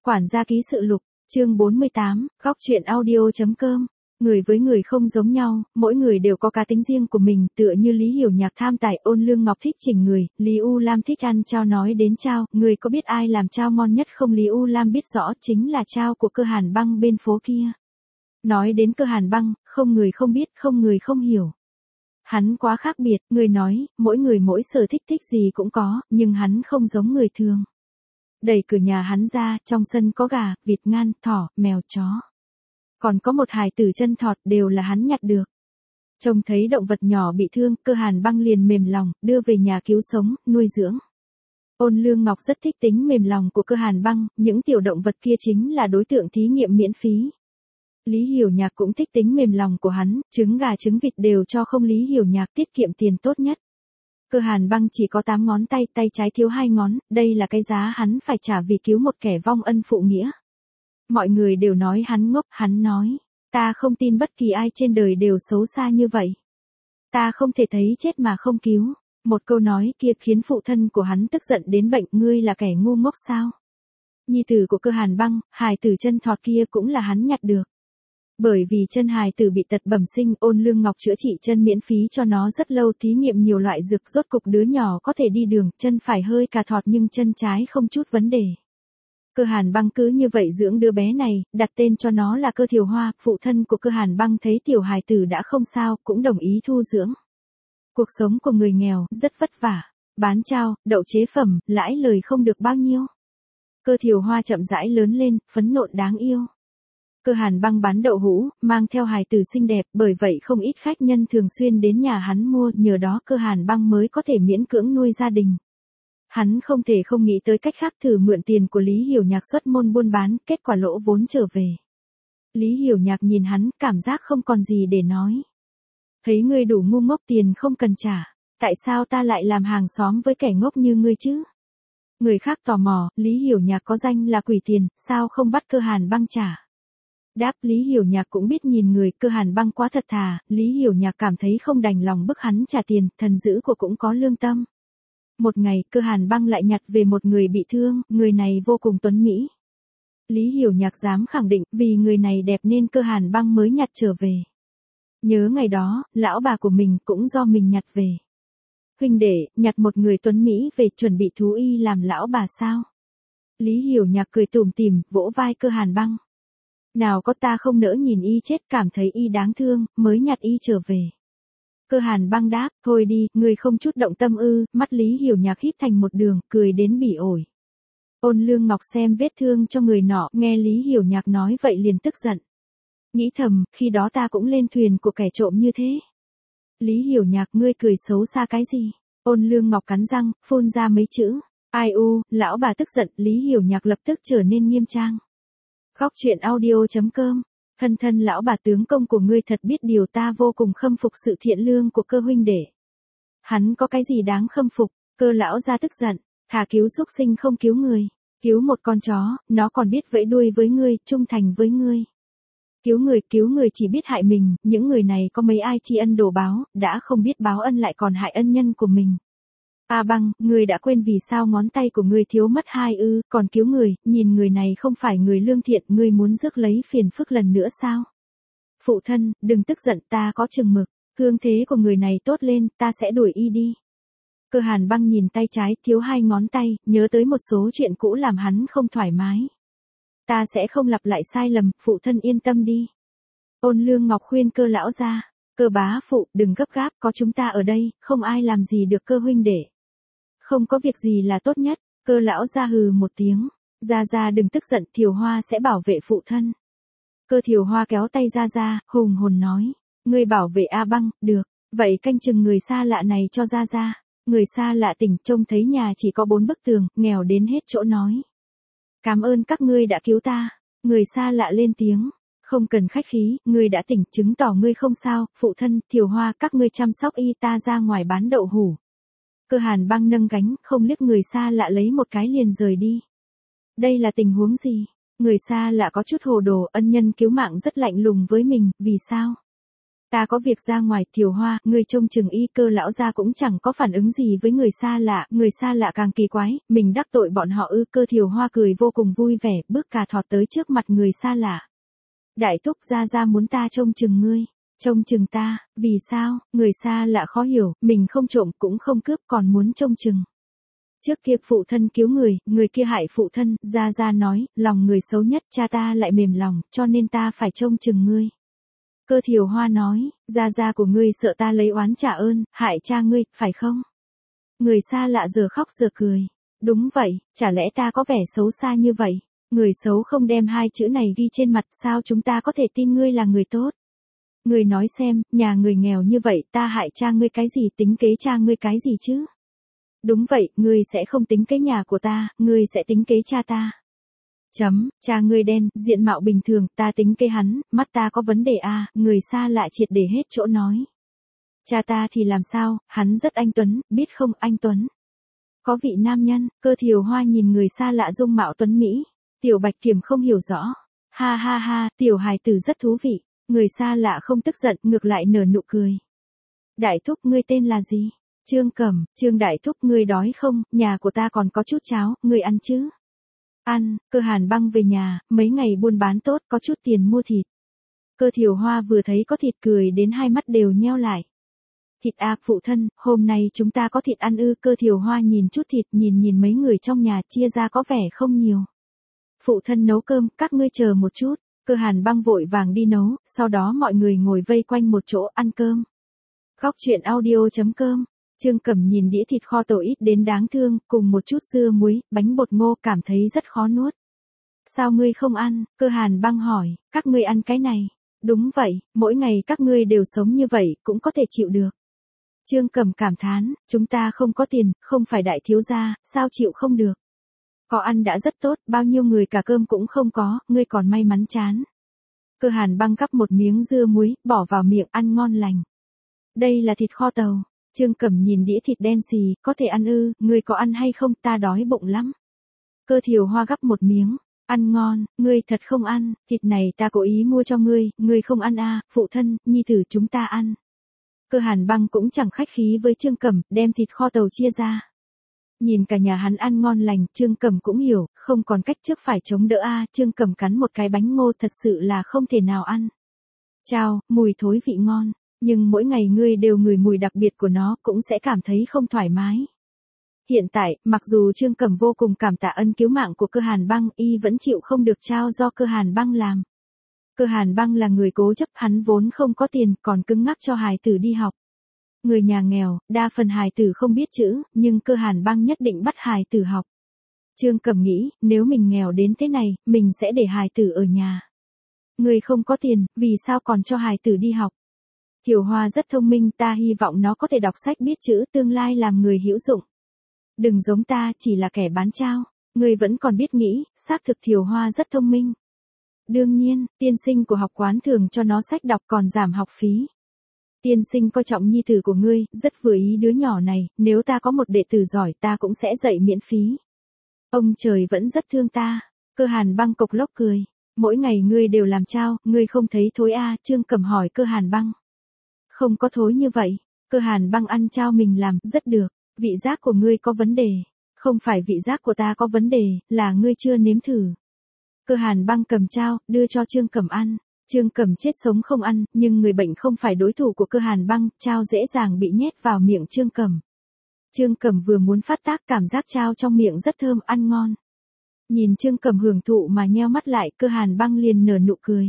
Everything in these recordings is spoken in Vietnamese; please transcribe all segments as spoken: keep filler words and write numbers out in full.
Quản gia ký sự lục, chương bốn mươi tám, góc truyện audio.com. Người với người không giống nhau, mỗi người đều có cá tính riêng của mình, tựa như Lý Hiểu Nhạc tham tài, Ôn Lương Ngọc thích chỉnh người, Lý U Lam thích ăn chao. Nói đến chao, người có biết ai làm chao ngon nhất không? Lý U Lam biết rõ, chính là chao của Cơ Hàn Băng bên phố kia. Nói đến Cơ Hàn Băng, không người không biết, không người không hiểu. Hắn quá khác biệt, người nói, mỗi người mỗi sở thích thích gì cũng có, nhưng hắn không giống người thường. Đẩy cửa nhà hắn ra, trong sân có gà, vịt, ngan, thỏ, mèo, chó. Còn có một hài tử chân thọt, đều là hắn nhặt được. Trông thấy động vật nhỏ bị thương, Cơ Hàn Băng liền mềm lòng, đưa về nhà cứu sống, nuôi dưỡng. Ôn Lương Ngọc rất thích tính mềm lòng của Cơ Hàn Băng, những tiểu động vật kia chính là đối tượng thí nghiệm miễn phí. Lý Hiểu Nhạc cũng thích tính mềm lòng của hắn, trứng gà trứng vịt đều cho không. Lý Hiểu Nhạc tiết kiệm tiền tốt nhất. Cơ Hàn Băng chỉ có tám ngón tay, tay trái thiếu hai ngón, đây là cái giá hắn phải trả vì cứu một kẻ vong ân phụ nghĩa. Mọi người đều nói hắn ngốc, hắn nói, ta không tin bất kỳ ai trên đời đều xấu xa như vậy. Ta không thể thấy chết mà không cứu. Một câu nói kia khiến phụ thân của hắn tức giận đến bệnh, ngươi là kẻ ngu ngốc sao? Nhi tử của Cơ Hàn Băng, hài tử chân thọt kia cũng là hắn nhặt được. Bởi vì chân hài tử bị tật bẩm sinh, Ôn Lương Ngọc chữa trị chân miễn phí cho nó rất lâu, thí nghiệm nhiều loại dược, rốt cục đứa nhỏ có thể đi đường, chân phải hơi cà thọt nhưng chân trái không chút vấn đề. Cơ Hàn Băng cứ như vậy dưỡng đứa bé này, đặt tên cho nó là Cơ Thiều Hoa. Phụ thân của Cơ Hàn Băng thấy tiểu hài tử đã không sao, cũng đồng ý thu dưỡng. Cuộc sống của người nghèo rất vất vả, bán chao, đậu chế phẩm, lãi lời không được bao nhiêu. Cơ Thiều Hoa chậm rãi lớn lên, phấn nộn đáng yêu. Cơ Hàn Băng bán đậu hũ, mang theo hài tử xinh đẹp, bởi vậy không ít khách nhân thường xuyên đến nhà hắn mua, nhờ đó Cơ Hàn Băng mới có thể miễn cưỡng nuôi gia đình. Hắn không thể không nghĩ tới cách khác, thử mượn tiền của Lý Hiểu Nhạc xuất môn buôn bán, kết quả lỗ vốn trở về. Lý Hiểu Nhạc nhìn hắn, cảm giác không còn gì để nói. Thấy ngươi đủ ngu ngốc, tiền không cần trả, tại sao ta lại làm hàng xóm với kẻ ngốc như ngươi chứ? Người khác tò mò, Lý Hiểu Nhạc có danh là quỷ tiền, sao không bắt Cơ Hàn Băng trả? Đáp, Lý Hiểu Nhạc cũng biết nhìn người, Cơ Hàn Băng quá thật thà, Lý Hiểu Nhạc cảm thấy không đành lòng bức hắn trả tiền, thần dữ của cũng có lương tâm. Một ngày, Cơ Hàn Băng lại nhặt về một người bị thương, người này vô cùng tuấn mỹ. Lý Hiểu Nhạc dám khẳng định, vì người này đẹp nên Cơ Hàn Băng mới nhặt trở về. Nhớ ngày đó, lão bà của mình cũng do mình nhặt về. Huynh đệ, nhặt một người tuấn mỹ về chuẩn bị thú y làm lão bà sao? Lý Hiểu Nhạc cười tủm tỉm, vỗ vai Cơ Hàn Băng. Nào có, ta không nỡ nhìn y chết, cảm thấy y đáng thương, mới nhặt y trở về. Cơ Hàn Băng đáp, thôi đi, ngươi không chút động tâm ư? Mắt Lý Hiểu Nhạc híp thành một đường, cười đến bỉ ổi. Ôn Lương Ngọc xem vết thương cho người nọ, nghe Lý Hiểu Nhạc nói vậy liền tức giận. Nghĩ thầm, khi đó ta cũng lên thuyền của kẻ trộm như thế. Lý Hiểu Nhạc, ngươi cười xấu xa cái gì? Ôn Lương Ngọc cắn răng, phun ra mấy chữ. Ai u, lão bà tức giận, Lý Hiểu Nhạc lập tức trở nên nghiêm trang. Góc truyện audio.com. Thân thân lão bà, tướng công của ngươi thật biết điều, ta vô cùng khâm phục sự thiện lương của Cơ huynh đệ. Hắn có cái gì đáng khâm phục? Cơ lão gia tức giận, thà cứu súc sinh không cứu người. Cứu một con chó, nó còn biết vẫy đuôi với ngươi, trung thành với ngươi. Cứu người, cứu người chỉ biết hại mình, những người này có mấy ai tri ân đổ báo, đã không biết báo ân lại còn hại ân nhân của mình. A Băng, ngươi đã quên vì sao ngón tay của ngươi thiếu mất hai ư, còn cứu người, nhìn người này không phải người lương thiện, ngươi muốn rước lấy phiền phức lần nữa sao? Phụ thân, đừng tức giận, ta có chừng mực, thương thế của người này tốt lên, ta sẽ đuổi y đi. Cơ Hàn Băng nhìn tay trái, thiếu hai ngón tay, nhớ tới một số chuyện cũ làm hắn không thoải mái. Ta sẽ không lặp lại sai lầm, phụ thân yên tâm đi. Ôn Lương Ngọc khuyên Cơ lão gia, Cơ bá phụ, đừng gấp gáp, có chúng ta ở đây, không ai làm gì được Cơ huynh đệ. Không có việc gì là tốt nhất. Cơ lão gia hừ một tiếng. Gia Gia đừng tức giận, Thiều Hoa sẽ bảo vệ phụ thân. Cơ Thiều Hoa kéo tay Gia Gia, hùng hồn nói. Ngươi bảo vệ A Băng, được. Vậy canh chừng người xa lạ này cho Gia Gia. Người xa lạ tỉnh, trông thấy nhà chỉ có bốn bức tường, nghèo đến hết chỗ nói. Cảm ơn các ngươi đã cứu ta. Người xa lạ lên tiếng. Không cần khách khí, ngươi đã tỉnh, chứng tỏ ngươi không sao. Phụ thân, Thiều Hoa, các ngươi chăm sóc y, ta ra ngoài bán đậu hũ. Cơ Hàn Băng nâng cánh, không liếc người xa lạ lấy một cái liền rời đi. Đây là tình huống gì? Người xa lạ có chút hồ đồ, ân nhân cứu mạng rất lạnh lùng với mình, vì sao? Ta có việc ra ngoài, Thiều Hoa, ngươi trông chừng y. Cơ lão gia cũng chẳng có phản ứng gì với người xa lạ, người xa lạ càng kỳ quái, mình đắc tội bọn họ ư? Cơ Thiều Hoa cười vô cùng vui vẻ, bước cà thọt tới trước mặt người xa lạ. Đại thúc, gia gia muốn ta trông chừng ngươi. Trông chừng ta, vì sao? Người xa lạ khó hiểu, mình không trộm cũng không cướp còn muốn trông chừng. Trước kia phụ thân cứu người, người kia hại phụ thân, gia gia nói, lòng người xấu nhất, cha ta lại mềm lòng, cho nên ta phải trông chừng ngươi. Cơ Thiều Hoa nói, gia gia của ngươi sợ ta lấy oán trả ơn, hại cha ngươi, phải không? Người xa lạ giờ khóc giờ cười. Đúng vậy, chả lẽ ta có vẻ xấu xa như vậy? Người xấu không đem hai chữ này ghi trên mặt, sao chúng ta có thể tin ngươi là người tốt? Ngươi nói xem, nhà người nghèo như vậy, ta hại cha ngươi cái gì, tính kế cha ngươi cái gì chứ? Đúng vậy, ngươi sẽ không tính kế nhà của ta, ngươi sẽ tính kế cha ta. Chấm, cha ngươi đen, diện mạo bình thường, ta tính kế hắn, mắt ta có vấn đề à, người xa lạ triệt để hết chỗ nói. Cha ta thì làm sao, hắn rất anh tuấn, biết không anh tuấn. Có vị nam nhân, Cơ Thiều Hoa nhìn người xa lạ dung mạo tuấn Mỹ. Tiểu Bạch Kiểm không hiểu rõ. Ha ha ha, tiểu hài tử rất thú vị. Người xa lạ không tức giận, ngược lại nở nụ cười. Đại thúc, ngươi tên là gì? Trương Cẩm. Trương đại thúc, ngươi đói không? Nhà của ta còn có chút cháo, ngươi ăn chứ? Ăn. Cơ Hàn Băng về nhà, mấy ngày buôn bán tốt, có chút tiền mua thịt. Cơ Thiều Hoa vừa thấy có thịt cười đến hai mắt đều nheo lại. Thịt à, phụ thân, hôm nay chúng ta có thịt ăn ư? Cơ Thiều Hoa nhìn chút thịt, nhìn nhìn mấy người trong nhà, chia ra có vẻ không nhiều. Phụ thân nấu cơm, các ngươi chờ một chút. Cơ Hàn Băng vội vàng đi nấu, sau đó mọi người ngồi vây quanh một chỗ ăn cơm. Góc truyện audio chấm com. Trương Cẩm nhìn đĩa thịt kho tàu ít đến đáng thương, cùng một chút dưa muối, bánh bột ngô, cảm thấy rất khó nuốt. Sao ngươi không ăn? Cơ Hàn Băng hỏi, các ngươi ăn cái này. Đúng vậy, mỗi ngày các ngươi đều sống như vậy, cũng có thể chịu được. Trương Cẩm cảm thán, chúng ta không có tiền, không phải đại thiếu gia, sao chịu không được. Có ăn đã rất tốt, bao nhiêu người cả cơm cũng không có, ngươi còn may mắn chán. Cơ Hàn Băng cắp một miếng dưa muối, bỏ vào miệng ăn ngon lành. Đây là thịt kho tàu. Trương Cẩm nhìn đĩa thịt đen xì, có thể ăn ư, ngươi có ăn hay không, ta đói bụng lắm. Cơ Thiều Hoa gắp một miếng, ăn ngon, ngươi thật không ăn, thịt này ta cố ý mua cho ngươi, ngươi không ăn à, phụ thân, nhi tử chúng ta ăn. Cơ Hàn Băng cũng chẳng khách khí với Trương Cẩm, đem thịt kho tàu chia ra. Nhìn cả nhà hắn ăn ngon lành, Trương Cẩm cũng hiểu, không còn cách trước phải chống đỡ a. À, Trương Cẩm cắn một cái bánh ngô thật sự là không thể nào ăn. Chao, mùi thối vị ngon, nhưng mỗi ngày ngươi đều ngửi mùi đặc biệt của nó cũng sẽ cảm thấy không thoải mái. Hiện tại, mặc dù Trương Cẩm vô cùng cảm tạ ân cứu mạng của Cơ Hàn Băng, y vẫn chịu không được chao do Cơ Hàn Băng làm. Cơ Hàn Băng là người cố chấp, hắn vốn không có tiền, còn cứng ngắc cho hài tử đi học. Người nhà nghèo, đa phần hài tử không biết chữ, nhưng Cơ Hàn Băng nhất định bắt hài tử học. Trương Cẩm nghĩ, nếu mình nghèo đến thế này, mình sẽ để hài tử ở nhà. Người không có tiền, vì sao còn cho hài tử đi học? Thiều Hoa rất thông minh, ta hy vọng nó có thể đọc sách biết chữ, tương lai làm người hữu dụng. Đừng giống ta, chỉ là kẻ bán chao. Người vẫn còn biết nghĩ, xác thực Thiều Hoa rất thông minh. Đương nhiên, tiên sinh của học quán thường cho nó sách đọc còn giảm học phí. Tiên sinh coi trọng nhi tử của ngươi, rất vừa ý đứa nhỏ này, nếu ta có một đệ tử giỏi ta cũng sẽ dạy miễn phí. Ông trời vẫn rất thương ta. Cơ Hàn Băng cộc lốc cười. Mỗi ngày ngươi đều làm chao, ngươi không thấy thối à? Trương Cẩm hỏi Cơ Hàn Băng. Không có thối như vậy. Cơ Hàn Băng ăn chao mình làm, rất được. Vị giác của ngươi có vấn đề. Không phải vị giác của ta có vấn đề, là ngươi chưa nếm thử. Cơ Hàn Băng cầm chao, đưa cho Trương Cẩm ăn. Trương Cẩm chết sống không ăn, nhưng người bệnh không phải đối thủ của Cơ Hàn Băng, chao dễ dàng bị nhét vào miệng Trương Cẩm. Trương Cẩm vừa muốn phát tác, cảm giác chao trong miệng rất thơm, ăn ngon. Nhìn Trương Cẩm hưởng thụ mà nheo mắt lại, Cơ Hàn Băng liền nở nụ cười.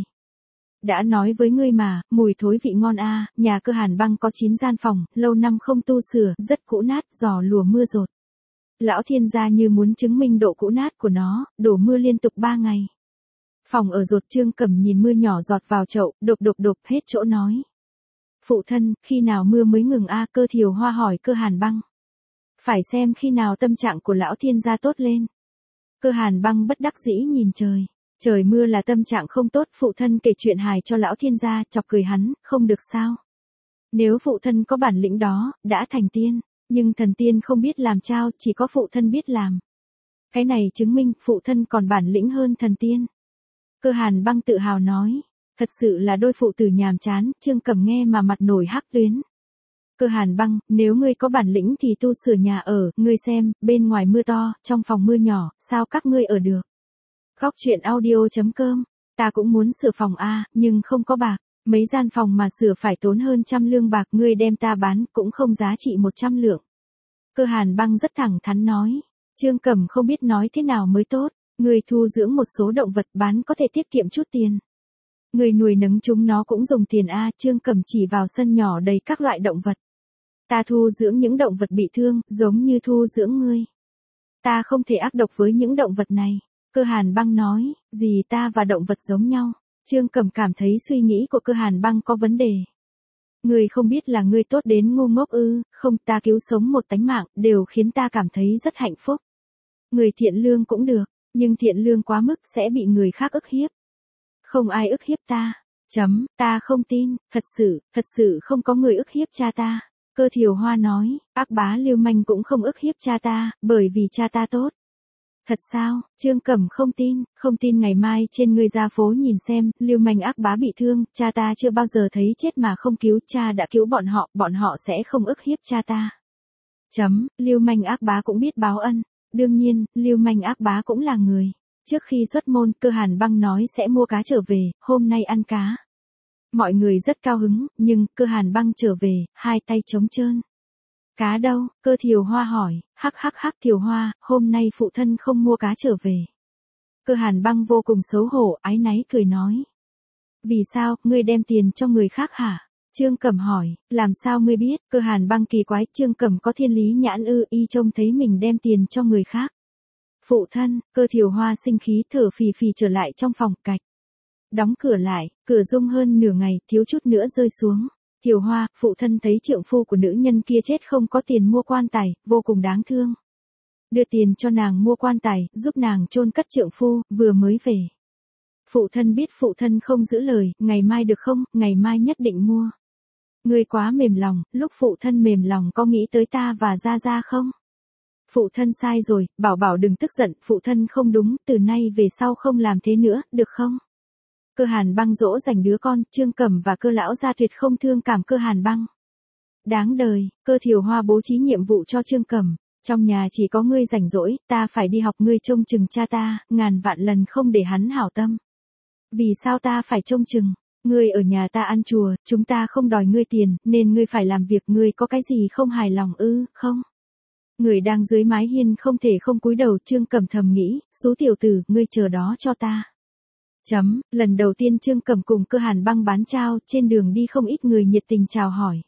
Đã nói với ngươi mà, mùi thối vị ngon a. À, nhà Cơ Hàn Băng có chín gian phòng, lâu năm không tu sửa, rất cũ nát, gió lùa mưa dột. Lão thiên gia như muốn chứng minh độ cũ nát của nó, đổ mưa liên tục ba ngày. Phòng ở rột. Trương Cẩm nhìn mưa nhỏ giọt vào chậu, đột đột đột hết chỗ nói. Phụ thân, khi nào mưa mới ngừng a? À, Cơ Thiều Hoa hỏi Cơ Hàn Băng. Phải xem khi nào tâm trạng của lão thiên gia tốt lên. Cơ Hàn Băng bất đắc dĩ nhìn trời. Trời mưa là tâm trạng không tốt, phụ thân kể chuyện hài cho lão thiên gia, chọc cười hắn, không được sao. Nếu phụ thân có bản lĩnh đó, đã thành tiên, nhưng thần tiên không biết làm chao, chỉ có phụ thân biết làm. Cái này chứng minh, phụ thân còn bản lĩnh hơn thần tiên. Cơ Hàn Băng tự hào nói, Thật sự là đôi phụ tử nhàm chán, Trương Cẩm nghe mà mặt nổi hắc tuyến. Cơ Hàn Băng, nếu ngươi có bản lĩnh thì tu sửa nhà ở, ngươi xem, bên ngoài mưa to, trong phòng mưa nhỏ, sao các ngươi ở được? Góc truyện audio.com, ta cũng muốn sửa phòng a, nhưng không có bạc, mấy gian phòng mà sửa phải tốn hơn trăm lương bạc, ngươi đem ta bán cũng không giá trị một trăm lượng. Cơ Hàn Băng rất thẳng thắn nói, Trương Cẩm không biết nói thế nào mới tốt, ngươi thu dưỡng một số động vật bán có thể tiết kiệm chút tiền. Ngươi nuôi nấng chúng nó cũng dùng tiền a, Trương Cẩm chỉ vào sân nhỏ đầy các loại động vật. Ta thu dưỡng những động vật bị thương, giống như thu dưỡng ngươi. Ta không thể ác độc với những động vật này. Cơ Hàn Băng nói, gì ta và động vật giống nhau. Trương Cẩm cảm thấy suy nghĩ của Cơ Hàn Băng có vấn đề. Ngươi không biết là ngươi tốt đến ngu ngốc ư, không, ta cứu sống một tánh mạng, đều khiến ta cảm thấy rất hạnh phúc. Người thiện lương cũng được, nhưng thiện lương quá mức sẽ bị người khác ức hiếp. Không ai ức hiếp ta. Chấm, ta không tin, thật sự, thật sự không có người ức hiếp cha ta. Cơ Thiều Hoa nói, ác bá Lưu Manh cũng không ức hiếp cha ta, bởi vì cha ta tốt. Thật sao? Trương Cẩm không tin, không tin ngày mai trên ngươi ra phố nhìn xem, Lưu Manh ác bá bị thương, cha ta chưa bao giờ thấy chết mà không cứu, cha đã cứu bọn họ, bọn họ sẽ không ức hiếp cha ta. Chấm, Lưu Manh ác bá cũng biết báo ân, đương nhiên, Lưu Manh ác bá cũng là người. Trước khi xuất môn, Cơ Hàn Băng nói sẽ mua cá trở về, hôm nay ăn cá. Mọi người rất cao hứng, nhưng Cơ Hàn Băng trở về, hai tay trống trơn. Cá đâu? Cơ Thiều Hoa hỏi, hắc hắc hắc Thiều Hoa, hôm nay phụ thân không mua cá trở về. Cơ Hàn Băng vô cùng xấu hổ, áy náy cười nói. Vì sao, ngươi đem tiền cho người khác hả? Trương Cẩm hỏi, làm sao ngươi biết? Cơ Hàn Băng kỳ quái, Trương Cẩm có thiên lý nhãn ư, y trông thấy mình đem tiền cho người khác. Phụ thân, Cơ Thiều Hoa sinh khí thở phì phì trở lại trong phòng cạch. Đóng cửa lại, cửa rung hơn nửa ngày, thiếu chút nữa rơi xuống. Thiều Hoa, phụ thân thấy trượng phu của nữ nhân kia chết không có tiền mua quan tài, vô cùng đáng thương. Đưa tiền cho nàng mua quan tài, giúp nàng chôn cất trượng phu, vừa mới về. Phụ thân biết phụ thân không giữ lời, ngày mai được không, ngày mai nhất định mua. Ngươi quá mềm lòng, lúc phụ thân mềm lòng có nghĩ tới ta và Gia Gia không? Phụ thân sai rồi, bảo bảo đừng tức giận, phụ thân không đúng, từ nay về sau không làm thế nữa, được không? Cơ Hàn Băng dỗ dành đứa con, Trương Cẩm và Cơ lão gia tuyệt không thương cảm Cơ Hàn Băng. Đáng đời, Cơ Thiều Hoa bố trí nhiệm vụ cho Trương Cẩm, trong nhà chỉ có ngươi rảnh rỗi, ta phải đi học ngươi trông chừng cha ta, ngàn vạn lần không để hắn hảo tâm. Vì sao ta phải trông chừng? Ngươi ở nhà ta ăn chùa, chúng ta không đòi ngươi tiền, nên ngươi phải làm việc, ngươi có cái gì không hài lòng ư, không? Người đang dưới mái hiên không thể không cúi đầu, Trương Cẩm thầm nghĩ, số tiểu tử, ngươi chờ đó cho ta. Chấm, lần đầu tiên Trương Cẩm cùng Cơ Hàn Băng bán trao, trên đường đi không ít người nhiệt tình chào hỏi.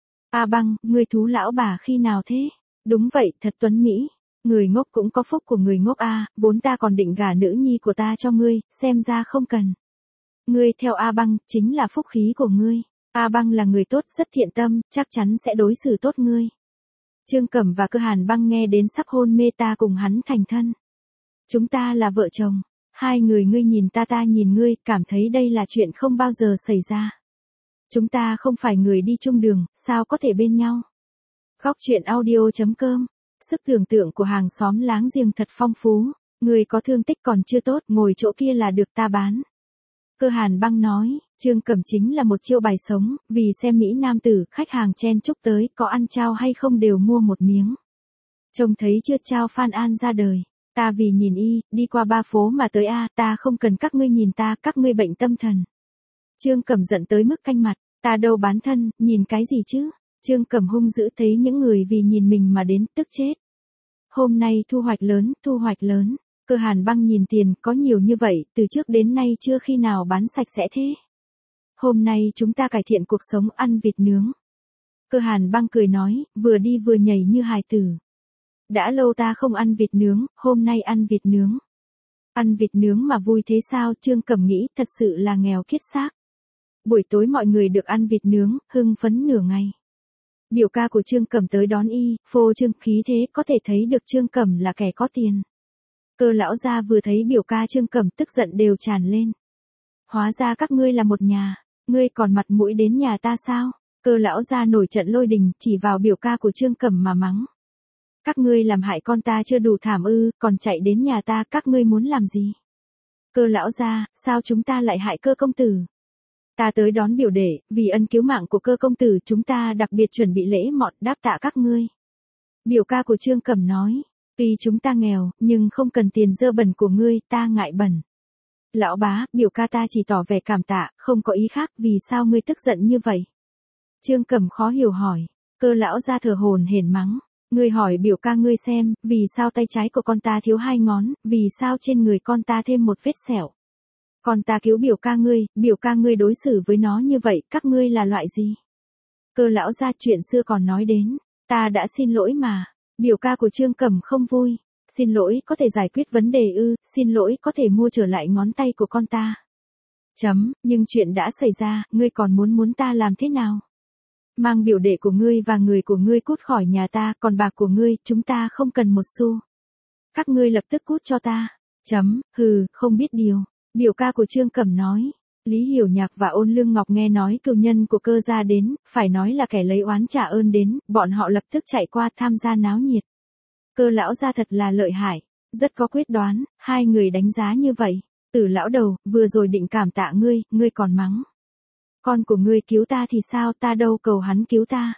A Băng, ngươi thú lão bà khi nào thế? Đúng vậy, thật tuấn mỹ. Người ngốc cũng có phúc của người ngốc a, vốn ta còn định gả nữ nhi của ta cho ngươi, xem ra không cần. Ngươi theo A Băng, chính là phúc khí của ngươi. A Băng là người tốt, rất thiện tâm, chắc chắn sẽ đối xử tốt ngươi. Trương Cẩm và Cơ Hàn Băng nghe đến sắp hôn mê, ta cùng hắn thành thân. Chúng ta là vợ chồng. Hai người ngươi nhìn ta ta nhìn ngươi, cảm thấy đây là chuyện không bao giờ xảy ra. Chúng ta không phải người đi chung đường, sao có thể bên nhau? Góc truyện audio.com. Sức tưởng tượng của hàng xóm láng giềng thật phong phú. Người có thương tích còn chưa tốt, ngồi chỗ kia là được ta bán. Cơ Hàn Băng nói, Trương Cẩm chính là một chiêu bài sống, vì xem Mỹ nam tử, khách hàng chen chúc tới, có ăn trao hay không đều mua một miếng. Trông thấy chưa, trao Phan An ra đời. Ta vì nhìn y, đi qua ba phố mà tới a, ta không cần các ngươi nhìn ta, các ngươi bệnh tâm thần. Trương Cẩm giận tới mức canh mặt, ta đâu bán thân, nhìn cái gì chứ? Trương Cẩm hung dữ thấy những người vì nhìn mình mà đến, tức chết. Hôm nay thu hoạch lớn, thu hoạch lớn. Cơ Hàn Băng nhìn tiền, có nhiều như vậy, từ trước đến nay chưa khi nào bán sạch sẽ thế. Hôm nay chúng ta cải thiện cuộc sống, ăn vịt nướng. Cơ Hàn Băng cười nói, vừa đi vừa nhảy như hài tử. Đã lâu ta không ăn vịt nướng, hôm nay ăn vịt nướng. Ăn vịt nướng mà vui thế sao? Trương Cẩm nghĩ, thật sự là nghèo kiết xác. Buổi tối mọi người được ăn vịt nướng, hưng phấn nửa ngày. Biểu ca của Trương Cẩm tới đón y, phô trương khí thế, có thể thấy được Trương Cẩm là kẻ có tiền. Cơ lão gia vừa thấy biểu ca Trương Cẩm tức giận đều tràn lên. Hóa ra các ngươi là một nhà, ngươi còn mặt mũi đến nhà ta sao? Cơ lão gia nổi trận lôi đình, chỉ vào biểu ca của Trương Cẩm mà mắng. Các ngươi làm hại con ta chưa đủ thảm ư, còn chạy đến nhà ta, các ngươi muốn làm gì? Cơ lão gia, sao chúng ta lại hại Cơ công tử? Ta tới đón biểu đệ, vì ân cứu mạng của Cơ công tử chúng ta đặc biệt chuẩn bị lễ mọn đáp tạ các ngươi. Biểu ca của Trương Cẩm nói, tuy chúng ta nghèo, nhưng không cần tiền dơ bẩn của ngươi, ta ngại bẩn. Lão bá, biểu ca ta chỉ tỏ vẻ cảm tạ, không có ý khác, vì sao ngươi tức giận như vậy? Trương Cẩm khó hiểu hỏi, Cơ lão ra thở hổn hển mắng, ngươi hỏi biểu ca ngươi xem, vì sao tay trái của con ta thiếu hai ngón, vì sao trên người con ta thêm một vết sẹo? Con ta cứu biểu ca ngươi, biểu ca ngươi đối xử với nó như vậy, các ngươi là loại gì? Cơ lão ra chuyện xưa còn nói đến, ta đã xin lỗi mà. Biểu ca của Trương Cẩm không vui, xin lỗi có thể giải quyết vấn đề ư, xin lỗi có thể mua trở lại ngón tay của con ta. Chấm, nhưng chuyện đã xảy ra, ngươi còn muốn muốn ta làm thế nào? Mang biểu đệ của ngươi và người của ngươi cút khỏi nhà ta, còn bạc của ngươi, chúng ta không cần một xu. Các ngươi lập tức cút cho ta. Chấm, hừ, không biết điều. Biểu ca của Trương Cẩm nói. Lý Hiểu Nhạc và Ôn Lương Ngọc nghe nói cừu nhân của Cơ gia đến, phải nói là kẻ lấy oán trả ơn đến, bọn họ lập tức chạy qua tham gia náo nhiệt. Cơ lão gia thật là lợi hại, rất có quyết đoán, hai người đánh giá như vậy. Tử lão đầu, vừa rồi định cảm tạ ngươi, ngươi còn mắng. Con của ngươi cứu ta thì sao, ta đâu cầu hắn cứu ta.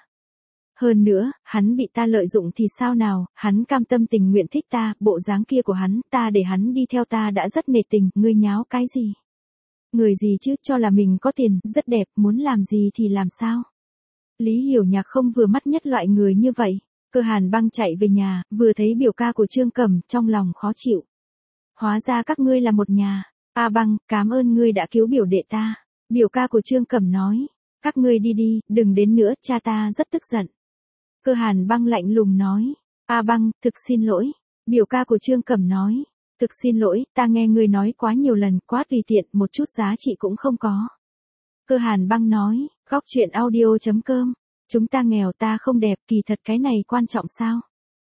Hơn nữa, hắn bị ta lợi dụng thì sao nào, hắn cam tâm tình nguyện thích ta, bộ dáng kia của hắn, ta để hắn đi theo ta đã rất nể tình, ngươi nháo cái gì? Người gì chứ, cho là mình có tiền, rất đẹp, muốn làm gì thì làm sao? Lý Hiểu Nhạc không vừa mắt nhất loại người như vậy. Cơ Hàn Băng chạy về nhà, vừa thấy biểu ca của Trương Cẩm, trong lòng khó chịu. Hóa ra các ngươi là một nhà. A Băng, cảm ơn ngươi đã cứu biểu đệ ta. Biểu ca của Trương Cẩm nói, các ngươi đi đi, đừng đến nữa, cha ta rất tức giận. Cơ Hàn Băng lạnh lùng nói, A Băng, thực xin lỗi. Biểu ca của Trương Cẩm nói, thực xin lỗi, ta nghe ngươi nói quá nhiều lần, quá tùy tiện, một chút giá trị cũng không có. Cơ Hàn Băng nói, góc truyện audio chấm com, chúng ta nghèo ta không đẹp, kỳ thật cái này quan trọng sao?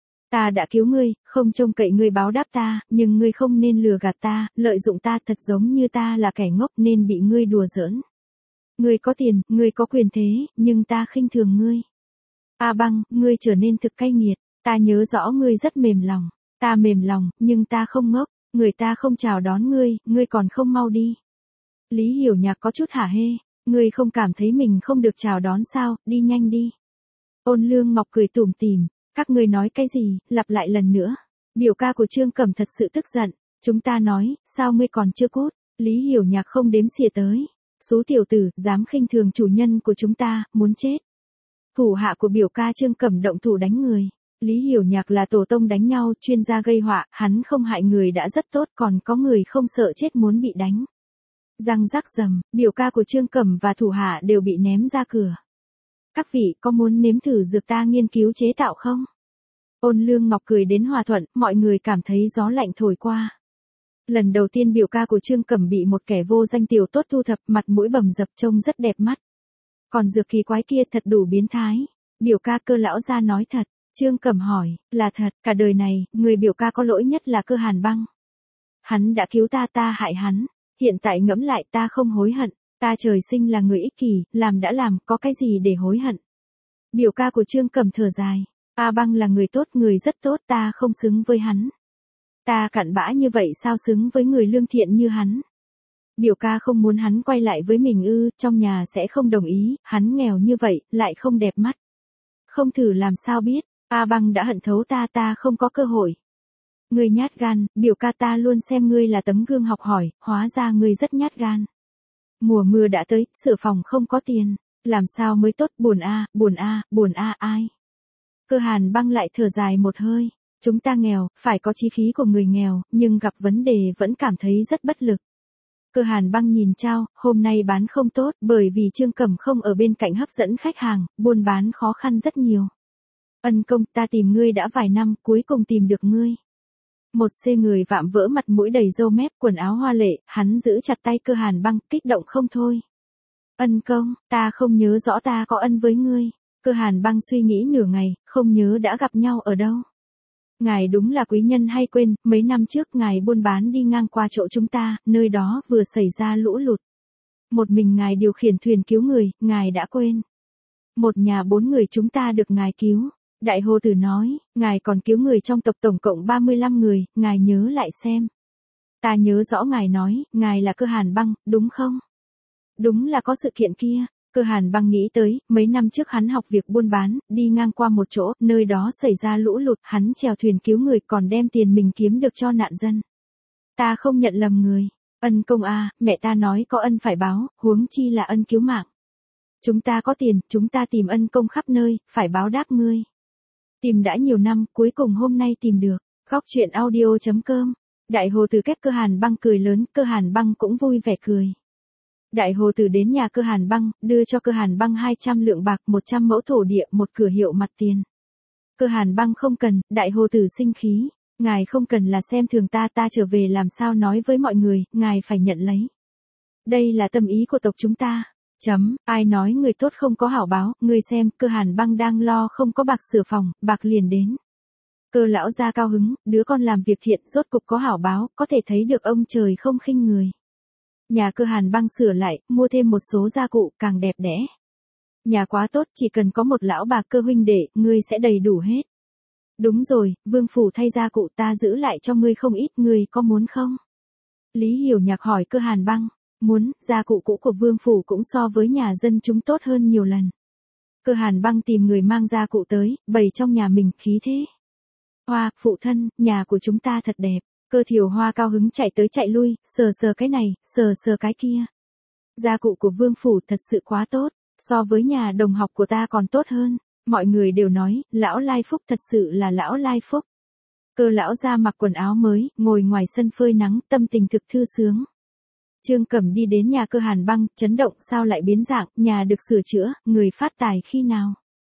Ta đã cứu ngươi, không trông cậy ngươi báo đáp ta, nhưng ngươi không nên lừa gạt ta, lợi dụng ta, thật giống như ta là kẻ ngốc nên bị ngươi đùa giỡn. Ngươi có tiền, ngươi có quyền thế, nhưng ta khinh thường ngươi. A Băng, ngươi trở nên thực cay nghiệt, ta nhớ rõ ngươi rất mềm lòng. Ta mềm lòng, nhưng ta không ngốc, người ta không chào đón ngươi, ngươi còn không mau đi. Lý Hiểu Nhạc có chút hả hê, ngươi không cảm thấy mình không được chào đón sao, đi nhanh đi. Ôn Lương Ngọc cười tủm tỉm, các ngươi nói cái gì, lặp lại lần nữa. Biểu ca của Trương Cẩm thật sự tức giận, chúng ta nói, sao ngươi còn chưa cút, Lý Hiểu Nhạc không đếm xỉa tới. Số tiểu tử, dám khinh thường chủ nhân của chúng ta, muốn chết. Thủ hạ của biểu ca Trương Cẩm động thủ đánh người. Lý Hiểu Nhạc là tổ tông đánh nhau, chuyên gia gây họa, hắn không hại người đã rất tốt, còn có người không sợ chết muốn bị đánh. Răng rắc rầm, biểu ca của Trương Cẩm và thủ hạ đều bị ném ra cửa. Các vị có muốn nếm thử dược ta nghiên cứu chế tạo không? Ôn Lương Ngọc cười đến hòa thuận, mọi người cảm thấy gió lạnh thổi qua. Lần đầu tiên biểu ca của Trương Cẩm bị một kẻ vô danh tiểu tốt thu thập, mặt mũi bầm dập trông rất đẹp mắt. Còn dược kỳ quái kia thật đủ biến thái. Biểu ca Cơ lão gia nói thật. Trương Cẩm hỏi, là thật, cả đời này, người biểu ca có lỗi nhất là Cơ Hàn Băng. Hắn đã cứu ta, ta hại hắn. Hiện tại ngẫm lại ta không hối hận. Ta trời sinh là người ích kỷ, làm đã làm, có cái gì để hối hận. Biểu ca của Trương Cẩm thở dài. A Băng là người tốt, người rất tốt, ta không xứng với hắn. Ta cặn bã như vậy sao xứng với người lương thiện như hắn. Biểu ca không muốn hắn quay lại với mình ư, trong nhà sẽ không đồng ý, hắn nghèo như vậy, lại không đẹp mắt. Không thử làm sao biết. A Băng đã hận thấu ta, ta không có cơ hội. Ngươi nhát gan, biểu ca ta luôn xem ngươi là tấm gương học hỏi, hóa ra ngươi rất nhát gan. Mùa mưa đã tới, sửa phòng không có tiền, làm sao mới tốt, buồn a, buồn a, buồn a ai. Cơ Hàn Băng lại thở dài một hơi, chúng ta nghèo, phải có chí khí của người nghèo, nhưng gặp vấn đề vẫn cảm thấy rất bất lực. Cơ Hàn Băng nhìn Trao, hôm nay bán không tốt, bởi vì Trương Cẩm không ở bên cạnh hấp dẫn khách hàng, buôn bán khó khăn rất nhiều. Ân công, ta tìm ngươi đã vài năm, cuối cùng tìm được ngươi. Một xê người vạm vỡ mặt mũi đầy râu mép, quần áo hoa lệ, hắn giữ chặt tay Cơ Hàn Băng, kích động không thôi. Ân công, ta không nhớ rõ ta có ân với ngươi. Cơ Hàn Băng suy nghĩ nửa ngày, không nhớ đã gặp nhau ở đâu. Ngài đúng là quý nhân hay quên, mấy năm trước ngài buôn bán đi ngang qua chỗ chúng ta, nơi đó vừa xảy ra lũ lụt. Một mình ngài điều khiển thuyền cứu người, ngài đã quên. Một nhà bốn người chúng ta được ngài cứu. Đại Hồ Tử nói, ngài còn cứu người trong tộc tổng cộng ba mươi lăm người, ngài nhớ lại xem. Ta nhớ rõ ngài nói, ngài là Cơ Hàn Băng, đúng không? Đúng là có sự kiện kia. Cơ Hàn Băng nghĩ tới, mấy năm trước hắn học việc buôn bán, đi ngang qua một chỗ, nơi đó xảy ra lũ lụt, hắn chèo thuyền cứu người còn đem tiền mình kiếm được cho nạn dân. Ta không nhận lầm người. Ân công a, mẹ ta nói có ân phải báo, huống chi là ân cứu mạng. Chúng ta có tiền, chúng ta tìm ân công khắp nơi, phải báo đáp ngươi. Tìm đã nhiều năm, cuối cùng hôm nay tìm được. Góc truyện audio chấm com. Đại hồ tử kép Cơ Hàn Băng cười lớn, Cơ Hàn Băng cũng vui vẻ cười. Đại hồ tử đến nhà Cơ Hàn Băng, đưa cho Cơ Hàn Băng hai trăm lượng bạc, một trăm mẫu thổ địa, một cửa hiệu mặt tiền. Cơ Hàn Băng không cần, đại hồ tử sinh khí. Ngài không cần là xem thường ta, ta trở về làm sao nói với mọi người, ngài phải nhận lấy. Đây là tâm ý của tộc chúng ta. Chấm, ai nói người tốt không có hảo báo, ngươi xem, Cơ Hàn Băng đang lo không có bạc sửa phòng, bạc liền đến. Cơ lão gia cao hứng, đứa con làm việc thiện, rốt cục có hảo báo, có thể thấy được ông trời không khinh người. Nhà Cơ Hàn Băng sửa lại, mua thêm một số gia cụ, càng đẹp đẽ. Nhà quá tốt, chỉ cần có một lão bà Cơ huynh đệ, ngươi sẽ đầy đủ hết. Đúng rồi, vương phủ thay gia cụ ta giữ lại cho ngươi không ít, ngươi có muốn không? Lý Hiểu Nhạc hỏi Cơ Hàn Băng. Muốn, gia cụ cũ của vương phủ cũng so với nhà dân chúng tốt hơn nhiều lần. Cơ Hàn Băng tìm người mang gia cụ tới, bày trong nhà mình, khí thế. Hoa, phụ thân, nhà của chúng ta thật đẹp. Cơ Thiều Hoa cao hứng chạy tới chạy lui, sờ sờ cái này, sờ sờ cái kia. Gia cụ của vương phủ thật sự quá tốt, so với nhà đồng học của ta còn tốt hơn. Mọi người đều nói, lão Lai Phúc thật sự là lão Lai Phúc. Cơ lão gia mặc quần áo mới, ngồi ngoài sân phơi nắng, tâm tình thực thư sướng. Trương Cẩm đi đến nhà Cơ Hàn Băng, chấn động, sao lại biến dạng, nhà được sửa chữa, người phát tài khi nào?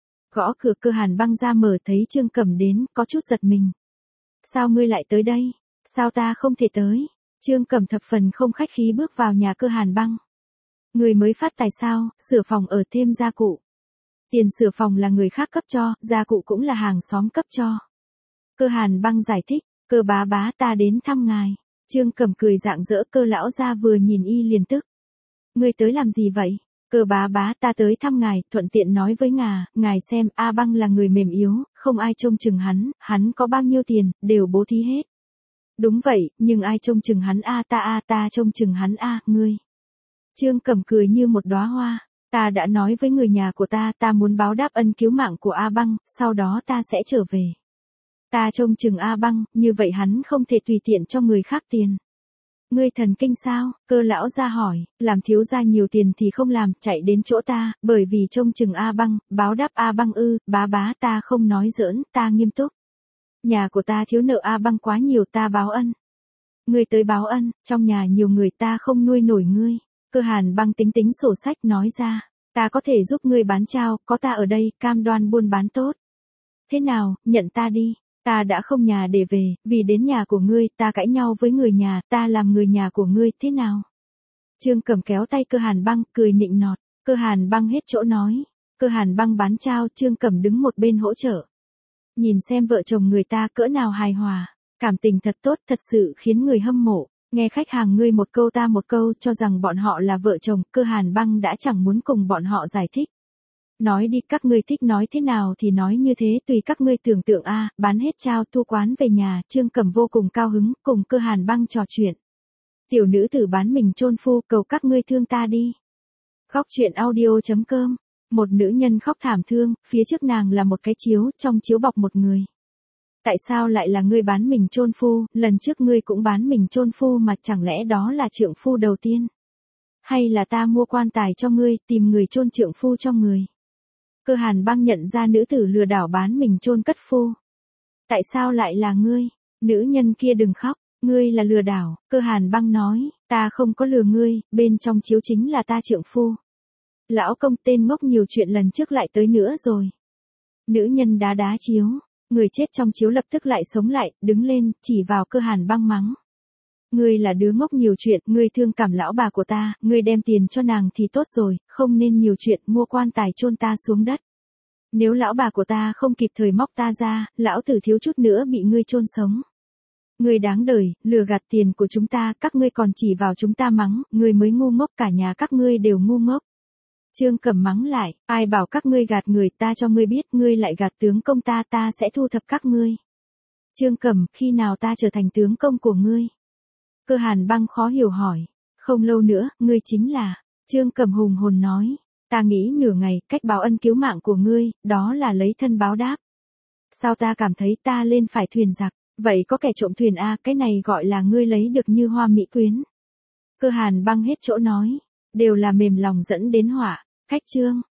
Gõ cửa, Cơ Hàn Băng ra mở thấy Trương Cẩm đến, có chút giật mình. Sao ngươi lại tới đây? Sao ta không thể tới? Trương Cẩm thập phần không khách khí bước vào nhà Cơ Hàn Băng. Người mới phát tài sao, sửa phòng ở thêm gia cụ. Tiền sửa phòng là người khác cấp cho, gia cụ cũng là hàng xóm cấp cho. Cơ Hàn Băng giải thích, Cơ bá bá ta đến thăm ngài. Trương Cẩm cười rạng rỡ, Cơ lão gia vừa nhìn y liền tức. Ngươi tới làm gì vậy? Cơ bá bá ta tới thăm ngài, thuận tiện nói với ngà, ngài xem, A Băng là người mềm yếu, không ai trông chừng hắn, hắn có bao nhiêu tiền, đều bố thí hết. Đúng vậy, nhưng ai trông chừng hắn a ta a ta trông chừng hắn a, ngươi. Trương Cẩm cười như một đóa hoa. Ta đã nói với người nhà của ta, ta muốn báo đáp ân cứu mạng của A Băng, sau đó ta sẽ trở về. Ta trông chừng A Băng, như vậy hắn không thể tùy tiện cho người khác tiền. Ngươi thần kinh sao? Cơ lão gia hỏi, làm thiếu gia nhiều tiền thì không làm, chạy đến chỗ ta, bởi vì trông chừng A Băng, báo đáp A Băng ư, bá bá ta không nói giỡn, ta nghiêm túc. Nhà của ta thiếu nợ A Băng quá nhiều, ta báo ân. Ngươi tới báo ân, trong nhà nhiều người ta không nuôi nổi ngươi. Cơ Hàn Băng tính tính sổ sách nói ra, ta có thể giúp ngươi bán trao, có ta ở đây, cam đoan buôn bán tốt. Thế nào, nhận ta đi, ta đã không nhà để về, vì đến nhà của ngươi, ta cãi nhau với người nhà, ta làm người nhà của ngươi, thế nào? Trương Cẩm kéo tay Cơ Hàn Băng, cười nịnh nọt, Cơ Hàn Băng hết chỗ nói, Cơ Hàn Băng bán trao, Trương Cẩm đứng một bên hỗ trợ. Nhìn xem vợ chồng người ta cỡ nào hài hòa, cảm tình thật tốt, thật sự khiến người hâm mộ. Nghe khách hàng ngươi một câu ta một câu cho rằng bọn họ là vợ chồng, Cơ Hàn Băng đã chẳng muốn cùng bọn họ giải thích. Nói đi, các ngươi thích nói thế nào thì nói như thế, tùy các ngươi tưởng tượng a, bán hết trao thu quán về nhà, Trương Cẩm vô cùng cao hứng, cùng Cơ Hàn Băng trò chuyện. Tiểu nữ tử bán mình chôn phu, cầu các ngươi thương ta đi. Góc truyện audio chấm com. Một nữ nhân khóc thảm thương, phía trước nàng là một cái chiếu, trong chiếu bọc một người. Tại sao lại là ngươi bán mình chôn phu, lần trước ngươi cũng bán mình chôn phu mà chẳng lẽ đó là trượng phu đầu tiên? Hay là ta mua quan tài cho ngươi, tìm người chôn trượng phu cho người? Cơ Hàn Băng nhận ra nữ tử lừa đảo bán mình chôn cất phu. Tại sao lại là ngươi? Nữ nhân kia đừng khóc, ngươi là lừa đảo, Cơ Hàn Băng nói, ta không có lừa ngươi, bên trong chiếu chính là ta trượng phu. Lão công tên ngốc nhiều chuyện lần trước lại tới nữa rồi. Nữ nhân đá đá chiếu. Người chết trong chiếu lập tức lại sống lại, đứng lên, chỉ vào Cơ Hàn Băng mắng. Ngươi là đứa ngốc nhiều chuyện, ngươi thương cảm lão bà của ta, ngươi đem tiền cho nàng thì tốt rồi, không nên nhiều chuyện, mua quan tài chôn ta xuống đất. Nếu lão bà của ta không kịp thời móc ta ra, lão tử thiếu chút nữa bị ngươi chôn sống. Ngươi đáng đời, lừa gạt tiền của chúng ta, các ngươi còn chỉ vào chúng ta mắng, ngươi mới ngu ngốc, cả nhà các ngươi đều ngu ngốc. Trương Cẩm mắng lại, ai bảo các ngươi gạt người, ta cho ngươi biết, ngươi lại gạt tướng công ta, ta sẽ thu thập các ngươi. Trương Cẩm, khi nào ta trở thành tướng công của ngươi? Cơ Hàn Băng khó hiểu hỏi, không lâu nữa, ngươi chính là. Trương Cẩm hùng hồn nói, ta nghĩ nửa ngày, cách báo ân cứu mạng của ngươi, đó là lấy thân báo đáp. Sao ta cảm thấy ta lên phải thuyền giặc, vậy có kẻ trộm thuyền a, cái này gọi là ngươi lấy được như hoa mỹ quyến. Cơ Hàn Băng hết chỗ nói, đều là mềm lòng dẫn đến họa, khách Trương.